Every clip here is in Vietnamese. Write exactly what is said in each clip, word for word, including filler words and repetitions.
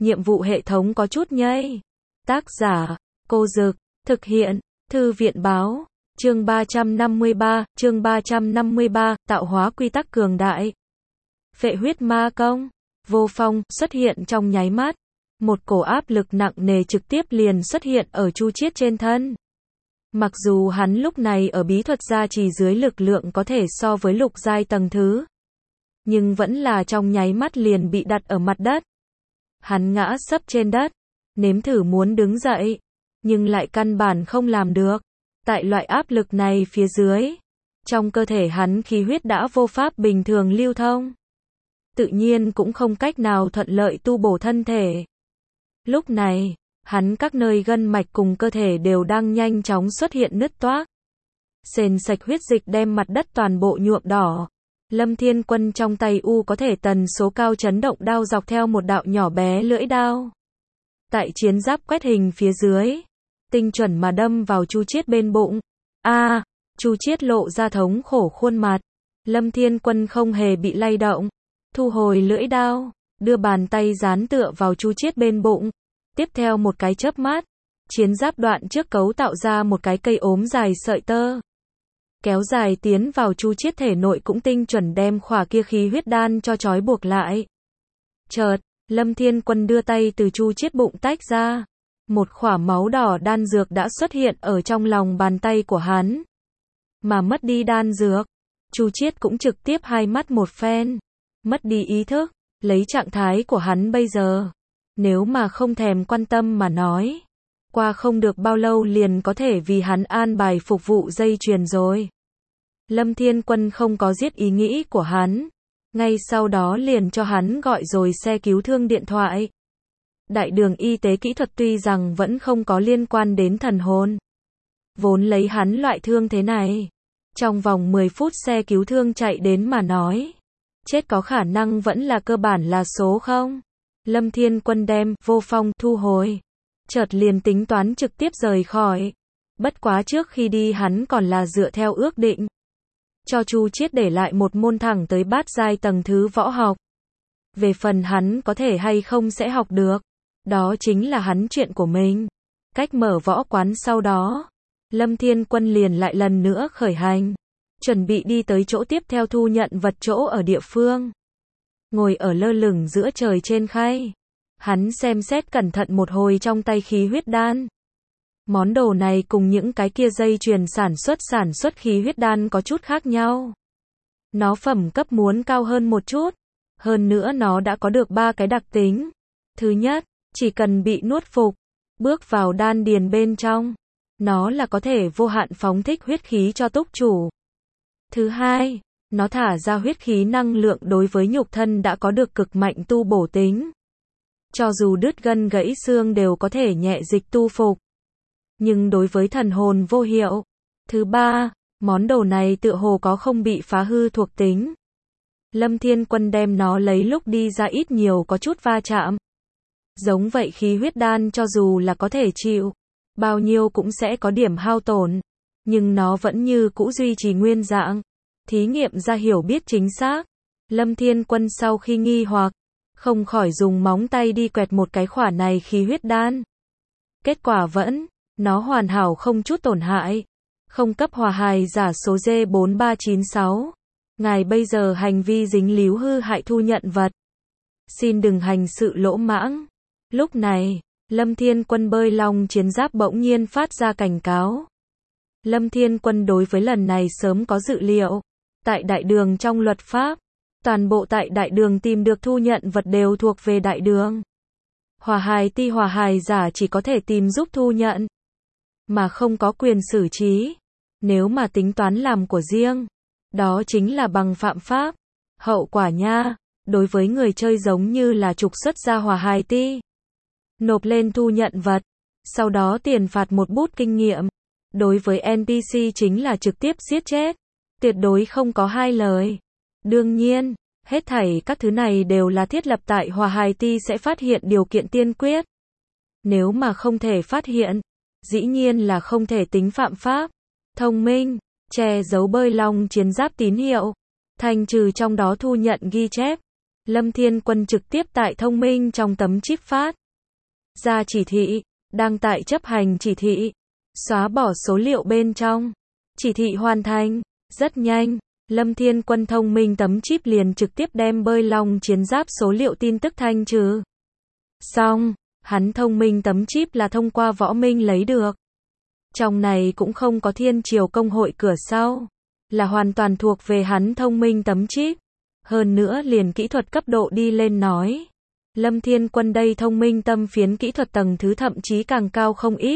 nhiệm vụ hệ thống có chút nhây. Tác giả, Cô Dực, thực hiện, Thư viện báo, chương ba trăm năm mươi ba, chương ba trăm năm mươi ba, tạo hóa quy tắc cường đại. Phệ huyết ma công, vô phong, xuất hiện trong nháy mắt. Một cổ áp lực nặng nề trực tiếp liền xuất hiện ở Chu Chiết trên thân. Mặc dù hắn lúc này ở bí thuật gia trì dưới lực lượng có thể so với lục giai tầng thứ, nhưng vẫn là trong nháy mắt liền bị đặt ở mặt đất. Hắn ngã sấp trên đất, nếm thử muốn đứng dậy, nhưng lại căn bản không làm được. Tại loại áp lực này phía dưới, trong cơ thể hắn khí huyết đã vô pháp bình thường lưu thông, tự nhiên cũng không cách nào thuận lợi tu bổ thân thể. Lúc này, hắn các nơi gân mạch cùng cơ thể đều đang nhanh chóng xuất hiện nứt toác. Sền sạch huyết dịch đem mặt đất toàn bộ nhuộm đỏ. Lâm Thiên Quân trong tay u có thể tần số cao chấn động đao dọc theo một đạo nhỏ bé lưỡi đao. Tại chiến giáp quét hình phía dưới, tinh chuẩn mà đâm vào Chu Chiết bên bụng. A, à, Chu Chiết lộ ra thống khổ khuôn mặt. Lâm Thiên Quân không hề bị lay động, thu hồi lưỡi đao, đưa bàn tay dán tựa vào Chu Chiết bên bụng. Tiếp theo một cái chớp mắt, chiến giáp đoạn trước cấu tạo ra một cái cây ốm dài sợi tơ, kéo dài tiến vào Chu Chiết thể nội, cũng tinh chuẩn đem khỏa kia khí huyết đan cho trói buộc lại. Chợt, Lâm Thiên Quân đưa tay từ Chu Chiết bụng tách ra, một khỏa máu đỏ đan dược đã xuất hiện ở trong lòng bàn tay của hắn. Mà mất đi đan dược, Chu Chiết cũng trực tiếp hai mắt một phen, mất đi ý thức. Lấy trạng thái của hắn bây giờ, nếu mà không thèm quan tâm mà nói, qua không được bao lâu liền có thể vì hắn an bài phục vụ dây chuyền rồi. Lâm Thiên Quân không có giết ý nghĩ của hắn, ngay sau đó liền cho hắn gọi rồi xe cứu thương điện thoại. Đại đường y tế kỹ thuật tuy rằng vẫn không có liên quan đến thần hồn, vốn lấy hắn loại thương thế này, trong vòng mười phút xe cứu thương chạy đến mà nói, chết có khả năng vẫn là cơ bản là số không. Lâm Thiên Quân đem vô phong thu hồi, chợt liền tính toán trực tiếp rời khỏi. Bất quá trước khi đi hắn còn là dựa theo ước định, cho Chu Chiết để lại một môn thẳng tới bát giai tầng thứ võ học. Về phần hắn có thể hay không sẽ học được, đó chính là hắn chuyện của mình. Cách mở võ quán sau đó, Lâm Thiên Quân liền lại lần nữa khởi hành, chuẩn bị đi tới chỗ tiếp theo thu nhận vật chỗ ở địa phương. Ngồi ở lơ lửng giữa trời trên khay, hắn xem xét cẩn thận một hồi trong tay khí huyết đan. Món đồ này cùng những cái kia dây chuyền sản xuất sản xuất khí huyết đan có chút khác nhau. Nó phẩm cấp muốn cao hơn một chút, hơn nữa nó đã có được ba cái đặc tính. Thứ nhất, chỉ cần bị nuốt phục, bước vào đan điền bên trong, nó là có thể vô hạn phóng thích huyết khí cho túc chủ. Thứ hai, nó thả ra huyết khí năng lượng đối với nhục thân đã có được cực mạnh tu bổ tính. Cho dù đứt gân gãy xương đều có thể nhẹ dịch tu phục. Nhưng đối với thần hồn vô hiệu. Thứ ba, món đồ này tựa hồ có không bị phá hư thuộc tính. Lâm Thiên Quân đem nó lấy lúc đi ra ít nhiều có chút va chạm. Giống vậy khí huyết đan cho dù là có thể chịu, bao nhiêu cũng sẽ có điểm hao tổn. Nhưng nó vẫn như cũ duy trì nguyên dạng. Thí nghiệm ra hiểu biết chính xác. Lâm Thiên Quân sau khi nghi hoặc, không khỏi dùng móng tay đi quẹt một cái khỏa này khí huyết đan. Kết quả vẫn, nó hoàn hảo không chút tổn hại. Không cấp hòa hài giả số D bốn ba chín sáu. Ngài bây giờ hành vi dính líu hư hại thu nhận vật. Xin đừng hành sự lỗ mãng. Lúc này, Lâm Thiên Quân bơi long chiến giáp bỗng nhiên phát ra cảnh cáo. Lâm Thiên Quân đối với lần này sớm có dự liệu. Tại đại đường trong luật pháp, toàn bộ tại đại đường tìm được thu nhận vật đều thuộc về đại đường. Hòa hài ti hòa hài giả chỉ có thể tìm giúp thu nhận, mà không có quyền xử trí. Nếu mà tính toán làm của riêng, đó chính là bằng phạm pháp. Hậu quả nha, đối với người chơi giống như là trục xuất ra hòa hài ti, nộp lên thu nhận vật, sau đó tiền phạt một bút kinh nghiệm. Đối với en pê xê chính là trực tiếp giết chết. Tuyệt đối không có hai lời. Đương nhiên, hết thảy các thứ này đều là thiết lập tại hòa hài ti sẽ phát hiện điều kiện tiên quyết. Nếu mà không thể phát hiện, dĩ nhiên là không thể tính phạm pháp. Thông minh, che giấu bơi long chiến giáp tín hiệu, thanh trừ trong đó thu nhận ghi chép. Lâm Thiên Quân trực tiếp tại thông minh trong tấm chip phát ra chỉ thị, đang tại chấp hành chỉ thị, xóa bỏ số liệu bên trong. Chỉ thị hoàn thành, rất nhanh, Lâm Thiên Quân thông minh tấm chip liền trực tiếp đem bơi long chiến giáp số liệu tin tức thanh trừ. Xong, hắn thông minh tấm chip là thông qua võ minh lấy được. Trong này cũng không có thiên triều công hội cửa sau, là hoàn toàn thuộc về hắn thông minh tấm chip. Hơn nữa liền kỹ thuật cấp độ đi lên nói. Lâm Thiên Quân đây thông minh tâm phiến kỹ thuật tầng thứ thậm chí càng cao không ít.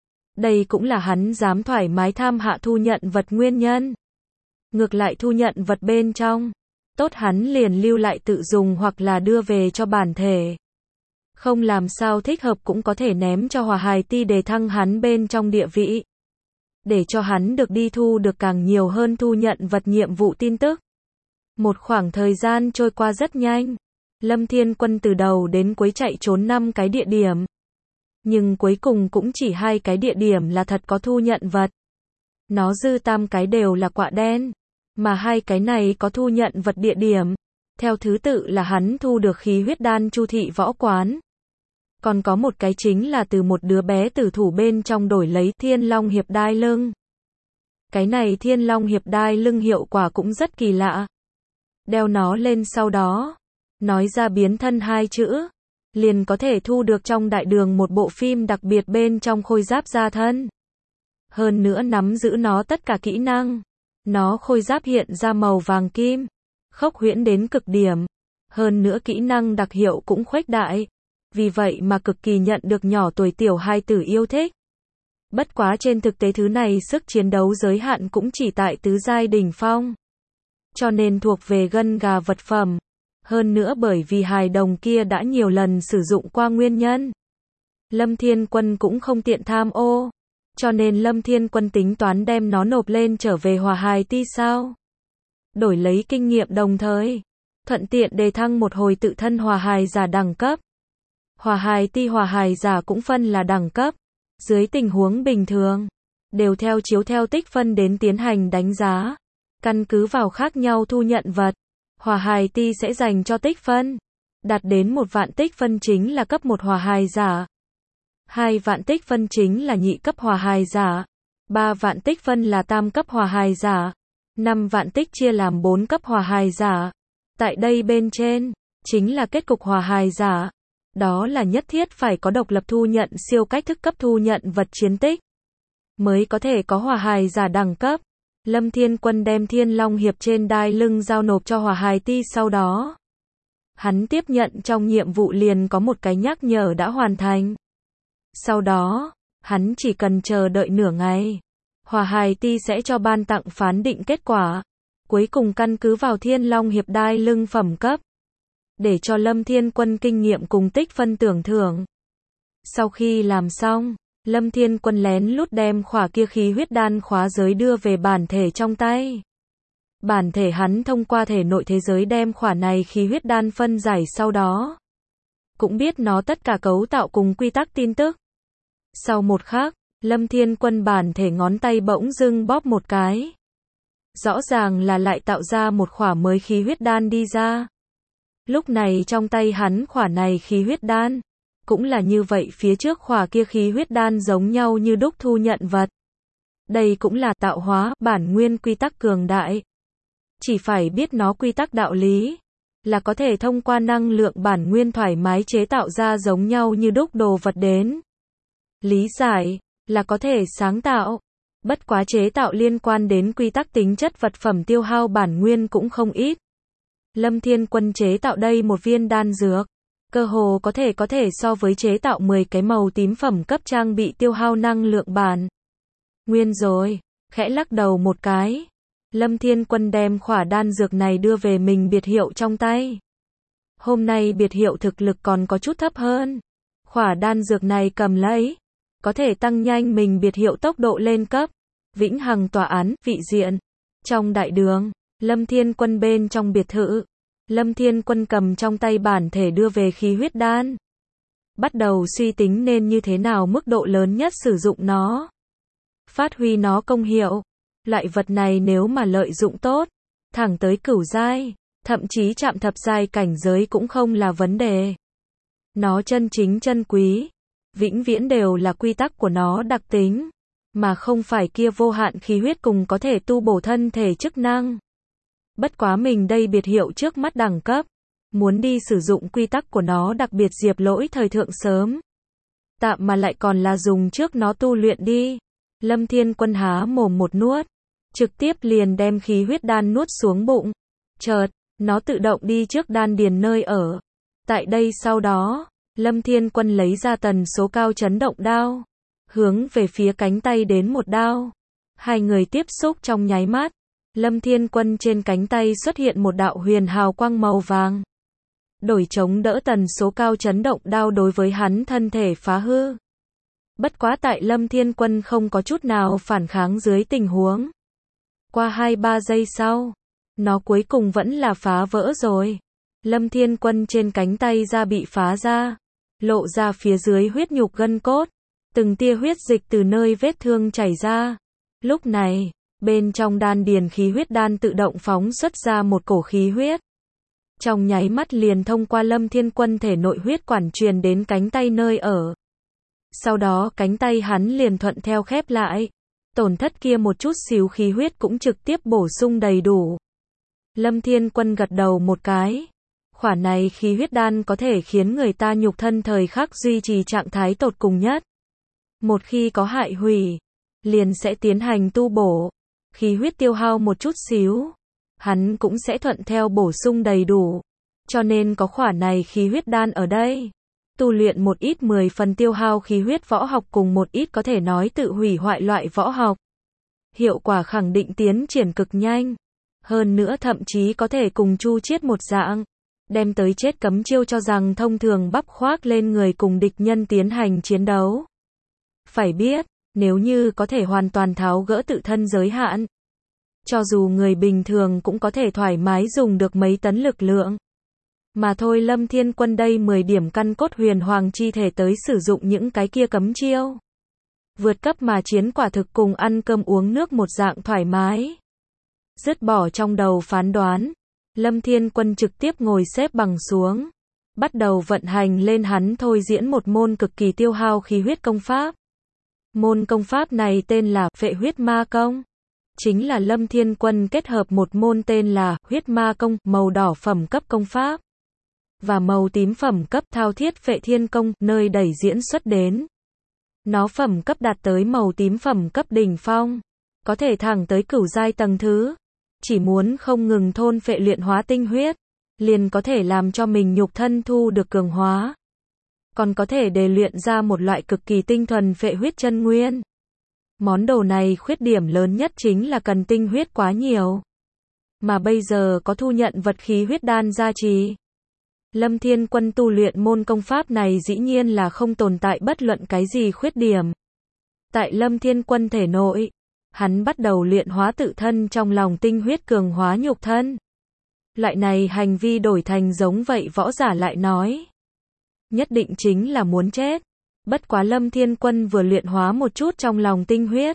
Đây cũng là hắn dám thoải mái tham hạ thu nhận vật nguyên nhân. Ngược lại thu nhận vật bên trong, tốt hắn liền lưu lại tự dùng hoặc là đưa về cho bản thể. Không làm sao thích hợp cũng có thể ném cho Hòa Hài Ti để thăng hắn bên trong địa vị. Để cho hắn được đi thu được càng nhiều hơn thu nhận vật nhiệm vụ tin tức. Một khoảng thời gian trôi qua rất nhanh. Lâm Thiên Quân từ đầu đến cuối chạy trốn năm cái địa điểm. Nhưng cuối cùng cũng chỉ hai cái địa điểm là thật có thu nhận vật. Nó dư tam cái đều là quạ đen. Mà hai cái này có thu nhận vật địa điểm. Theo thứ tự là hắn thu được khí huyết đan Chu thị võ quán. Còn có một cái chính là từ một đứa bé tử thủ bên trong đổi lấy Thiên Long Hiệp đai lưng. Cái này Thiên Long Hiệp đai lưng hiệu quả cũng rất kỳ lạ. Đeo nó lên sau đó, nói ra biến thân hai chữ, liền có thể thu được trong đại đường một bộ phim đặc biệt bên trong khôi giáp gia thân. Hơn nữa nắm giữ nó tất cả kỹ năng. Nó khôi giáp hiện ra màu vàng kim, khốc huyễn đến cực điểm. Hơn nữa kỹ năng đặc hiệu cũng khuếch đại. Vì vậy mà cực kỳ nhận được nhỏ tuổi tiểu hài tử yêu thích. Bất quá trên thực tế thứ này sức chiến đấu giới hạn cũng chỉ tại tứ giai đỉnh phong. Cho nên thuộc về gân gà vật phẩm. Hơn nữa bởi vì hài đồng kia đã nhiều lần sử dụng qua nguyên nhân. Lâm Thiên Quân cũng không tiện tham ô. Cho nên Lâm Thiên Quân tính toán đem nó nộp lên trở về Hòa Hài Ti sao. Đổi lấy kinh nghiệm đồng thời. Thuận tiện đề thăng một hồi tự thân Hòa Hài giả đẳng cấp. Hòa Hài Ti Hòa Hài giả cũng phân là đẳng cấp. Dưới tình huống bình thường. Đều theo chiếu theo tích phân đến tiến hành đánh giá. Căn cứ vào khác nhau thu nhận vật. Hòa Hài Ti sẽ dành cho tích phân. Đạt đến một vạn tích phân chính là cấp một Hòa Hài giả. Hai vạn tích phân chính là nhị cấp Hòa Hài giả. Ba vạn tích phân là tam cấp Hòa Hài giả. Năm vạn tích chia làm bốn cấp Hòa Hài giả. Tại đây bên trên, chính là kết cục Hòa Hài giả. Đó là nhất thiết phải có độc lập thu nhận siêu cách thức cấp thu nhận vật chiến tích. Mới có thể có Hòa Hài giả đẳng cấp. Lâm Thiên Quân đem Thiên Long Hiệp trên đai lưng giao nộp cho Hòa Hài Ti sau đó. Hắn tiếp nhận trong nhiệm vụ liền có một cái nhắc nhở đã hoàn thành. Sau đó, hắn chỉ cần chờ đợi nửa ngày. Hòa Hài Ti sẽ cho ban tặng phán định kết quả. Cuối cùng căn cứ vào Thiên Long Hiệp đai lưng phẩm cấp. Để cho Lâm Thiên Quân kinh nghiệm cùng tích phân tưởng thưởng. Sau khi làm xong, Lâm Thiên Quân lén lút đem khỏa kia khí huyết đan khóa giới đưa về bản thể trong tay. Bản thể hắn thông qua thể nội thế giới đem khỏa này khí huyết đan phân giải sau đó. Cũng biết nó tất cả cấu tạo cùng quy tắc tin tức. Sau một khắc, Lâm Thiên Quân bản thể ngón tay bỗng dưng bóp một cái. Rõ ràng là lại tạo ra một khỏa mới khí huyết đan đi ra. Lúc này trong tay hắn khỏa này khí huyết đan. Cũng là như vậy phía trước khỏa kia khí huyết đan giống nhau như đúc thu nhận vật. Đây cũng là tạo hóa bản nguyên quy tắc cường đại. Chỉ phải biết nó quy tắc đạo lý. Là có thể thông qua năng lượng bản nguyên thoải mái chế tạo ra giống nhau như đúc đồ vật đến. Lý giải, là có thể sáng tạo. Bất quá chế tạo liên quan đến quy tắc tính chất vật phẩm tiêu hao bản nguyên cũng không ít. Lâm Thiên Quân chế tạo đây một viên đan dược. Cơ hồ có thể có thể so với chế tạo mười cái màu tím phẩm cấp trang bị tiêu hao năng lượng bản nguyên rồi. Khẽ lắc đầu một cái. Lâm Thiên Quân đem khỏa đan dược này đưa về mình biệt hiệu trong tay. Hôm nay biệt hiệu thực lực còn có chút thấp hơn. Khỏa đan dược này cầm lấy. Có thể tăng nhanh mình biệt hiệu tốc độ lên cấp. Vĩnh hằng tòa án, vị diện. Trong đại đường, Lâm Thiên Quân bên trong biệt thự. Lâm Thiên Quân cầm trong tay bản thể đưa về khí huyết đan. Bắt đầu suy tính nên như thế nào mức độ lớn nhất sử dụng nó. Phát huy nó công hiệu. Loại vật này nếu mà lợi dụng tốt, thẳng tới cửu giai, thậm chí chạm thập giai cảnh giới cũng không là vấn đề. Nó chân chính chân quý, vĩnh viễn đều là quy tắc của nó đặc tính, mà không phải kia vô hạn khí huyết cùng có thể tu bổ thân thể chức năng. Bất quá mình đây biệt hiệu trước mắt đẳng cấp, muốn đi sử dụng quy tắc của nó đặc biệt Diệp Lỗi thời thượng sớm. Tạm mà lại còn là dùng trước nó tu luyện đi. Lâm Thiên Quân há mồm một nuốt, trực tiếp liền đem khí huyết đan nuốt xuống bụng. Chợt, nó tự động đi trước đan điền nơi ở. Tại đây sau đó, Lâm Thiên Quân lấy ra tần số cao chấn động đao, hướng về phía cánh tay đến một đao. Hai người tiếp xúc trong nháy mắt, Lâm Thiên Quân trên cánh tay xuất hiện một đạo huyền hào quang màu vàng. Đổi chống đỡ tần số cao chấn động đao đối với hắn thân thể phá hư. Bất quá tại Lâm Thiên Quân không có chút nào phản kháng dưới tình huống. Qua hai ba giây sau, nó cuối cùng vẫn là phá vỡ rồi. Lâm Thiên Quân trên cánh tay da bị phá ra, lộ ra phía dưới huyết nhục gân cốt, từng tia huyết dịch từ nơi vết thương chảy ra. Lúc này, bên trong đan điền khí huyết đan tự động phóng xuất ra một cổ khí huyết. Trong nháy mắt liền thông qua Lâm Thiên Quân thể nội huyết quản truyền đến cánh tay nơi ở. Sau đó cánh tay hắn liền thuận theo khép lại. Tổn thất kia một chút xíu khí huyết cũng trực tiếp bổ sung đầy đủ. Lâm Thiên Quân gật đầu một cái. Khỏa này khí huyết đan có thể khiến người ta nhục thân thời khắc duy trì trạng thái tột cùng nhất. Một khi có hại hủy, liền sẽ tiến hành tu bổ. Khí huyết tiêu hao một chút xíu, hắn cũng sẽ thuận theo bổ sung đầy đủ. Cho nên có khỏa này khí huyết đan ở đây. Tu luyện một ít mười phần tiêu hao khí huyết võ học cùng một ít có thể nói tự hủy hoại loại võ học. Hiệu quả khẳng định tiến triển cực nhanh. Hơn nữa thậm chí có thể cùng Chu Chiết một dạng. Đem tới chết cấm chiêu cho rằng thông thường bắp khoác lên người cùng địch nhân tiến hành chiến đấu. Phải biết, nếu như có thể hoàn toàn tháo gỡ tự thân giới hạn, cho dù người bình thường cũng có thể thoải mái dùng được mấy tấn lực lượng. Mà thôi Lâm Thiên Quân đây mười điểm căn cốt huyền hoàng chi thể tới sử dụng những cái kia cấm chiêu. Vượt cấp mà chiến quả thực cùng ăn cơm uống nước một dạng thoải mái. Dứt bỏ trong đầu phán đoán, Lâm Thiên Quân trực tiếp ngồi xếp bằng xuống, bắt đầu vận hành lên hắn thôi diễn một môn cực kỳ tiêu hao khí huyết công pháp. Môn công pháp này tên là Phệ Huyết Ma Công. Chính là Lâm Thiên Quân kết hợp một môn tên là Huyết Ma Công, màu đỏ phẩm cấp công pháp, và màu tím phẩm cấp Thao Thiết Phệ Thiên Công, nơi đẩy diễn xuất đến. Nó phẩm cấp đạt tới màu tím phẩm cấp đỉnh phong, có thể thẳng tới cửu giai tầng thứ. Chỉ muốn không ngừng thôn phệ luyện hóa tinh huyết, liền có thể làm cho mình nhục thân thu được cường hóa. Còn có thể để luyện ra một loại cực kỳ tinh thuần phệ huyết chân nguyên. Món đồ này khuyết điểm lớn nhất chính là cần tinh huyết quá nhiều. Mà bây giờ có thu nhận vật khí huyết đan gia trì. Lâm Thiên Quân tu luyện môn công pháp này dĩ nhiên là không tồn tại bất luận cái gì khuyết điểm. Tại Lâm Thiên Quân thể nội, hắn bắt đầu luyện hóa tự thân trong lòng tinh huyết cường hóa nhục thân. Loại này hành vi đổi thành giống vậy võ giả lại nói. Nhất định chính là muốn chết. Bất quá Lâm Thiên Quân vừa luyện hóa một chút trong lòng tinh huyết.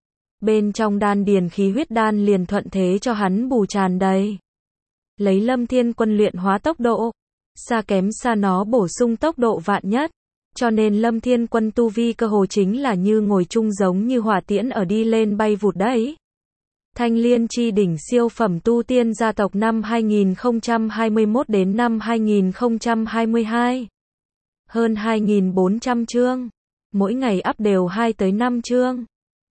Bên trong đan điền khí huyết đan liền thuận thế cho hắn bù tràn đầy. Lấy Lâm Thiên Quân luyện hóa tốc độ, xa kém xa nó bổ sung tốc độ vạn nhất. Cho nên Lâm Thiên Quân tu vi cơ hồ chính là như ngồi chung giống như hỏa tiễn ở đi lên bay vụt đấy. Thanh Liên chi đỉnh siêu phẩm tu tiên gia tộc năm hai nghìn không trăm hai mươi mốt đến năm hai nghìn không trăm hai mươi hai. Hơn hai nghìn bốn trăm chương. Mỗi ngày up đều hai tới năm chương.